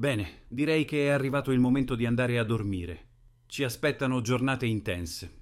Bene, direi che è arrivato il momento di andare a dormire. Ci aspettano giornate intense.